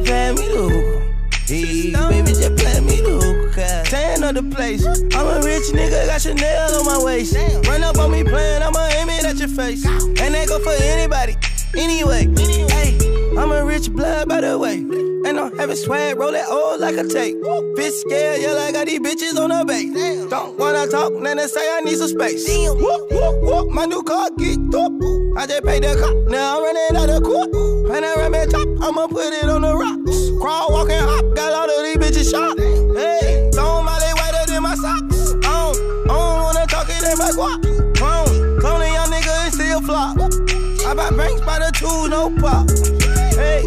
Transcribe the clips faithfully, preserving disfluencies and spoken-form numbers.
Baby, pay me the hookah. Hey, baby, just play me the hookah. Tan of the place. I'm a rich nigga, got Chanel on my waist. Run up on me playing, I'ma aim it at your face. And that go for anybody, anyway. Hey, I'm a rich blood, by the way. And I'm having swag, roll that old like a tape. Bitch scared, yeah, I got these bitches on the base. Don't wanna talk, then they say I need some space. Whoop, whoop, whoop, my new car geeked up. I just paid the cop, now I'm running out of court. Panoramic top, I'ma put it on the rocks. Crawl, walk, and hop, got all of these bitches shot. Hey, don't my they whiter than my socks. I don't, I don't wanna talk it in my guap. Clone, cloning young nigga and still flop. I buy banks by the two, no pop. Hey,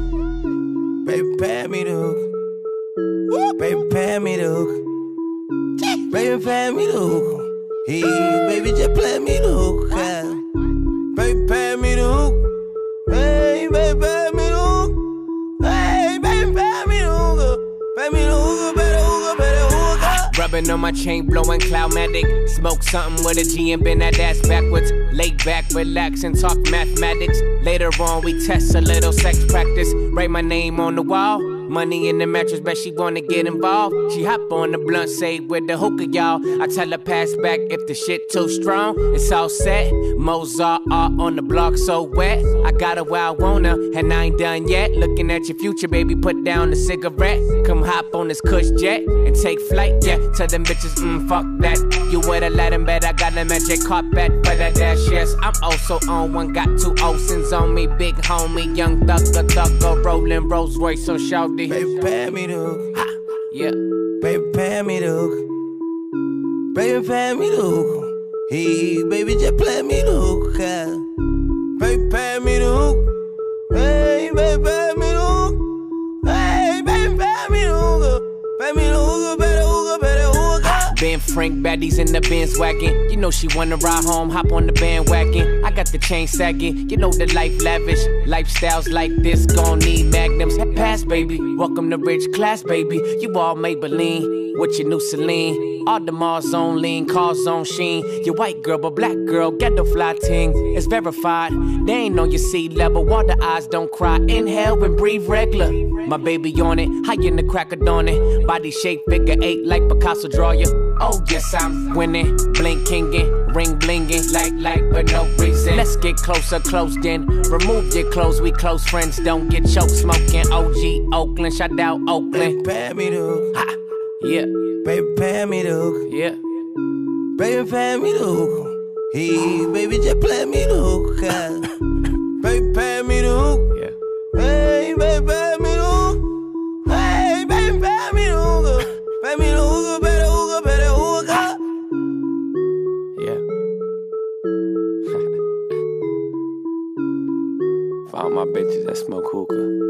baby, pay me the hook. Baby, pay me the hook. Baby, pay me the hook. Hey, baby, just play me the hook. Baby, pay me the hook. Hey, baby, pay me the hook. Hey, baby, pay me the hook. Pay me the hook, better hook, better hook. Rubbing on my chain, blowing Cloudmatic. Smoke something with a G and bend that ass backwards. Lay back, relax, and talk mathematics. Later on, we test a little sex practice. Write my name on the wall. Money in the mattress, bet she wanna get involved. She hop on the blunt, say with the hookah, y'all. I tell her pass back if the shit too strong. It's all set. Mozart art on the block, so wet. I got her where I want her, and I ain't done yet. Looking at your future, baby, put down the cigarette. Come hop on this cush jet and take flight, yeah. Tell them bitches, mm, fuck that. You would've let them bet I got a magic carpet for that dash, yes. I'm also on one, got two Olsen's on me. Big homie, young thugger, thugger, rolling Rolls Royce on shout. Baby, pay me the hook. Ha, yeah. Baby, pay me the hook. Baby, pay me the hook. Hey, baby, just play me the hook. Baby, pay me the hook. Hey, baby, pay me the hook. Hey, baby, pay me the hook. Pay me the hook, better hook, better hook. Ben Frank, baddies in the Benz wagon. You know she wanna ride home, hop on the bandwagon. I got the chain sagging, you know the life lavish. Lifestyles like this gon' need magnums. Pass, baby, welcome to rich class, baby. You all Maybelline with your new Celine. All the Mars on lean, cars on sheen. Your white girl, but black girl, get the fly ting. It's verified, they ain't on your sea level. Water eyes don't cry, inhale and breathe regular. My baby on it, high in the crack of dawn it. Body shape figure eight like Picasso draw ya. Oh yes, I'm winning, blink kingin', ring blingin', like like for no reason. Let's get closer, close then. Remove your clothes, we close friends. Don't get choked smoking. O G Oakland, shout out Oakland. Baby, pay me the hook. Ha, yeah. Baby, pay me the hook. Yeah. Baby, pay me the hook. Hey, baby, just play me the hook. Baby, pay me the hook. Yeah. Hey, baby, pay me the hook. Hey, baby, pay me the hook. Pay me the hook, better hook, better hook. Yeah. For all my bitches that smoke hookah.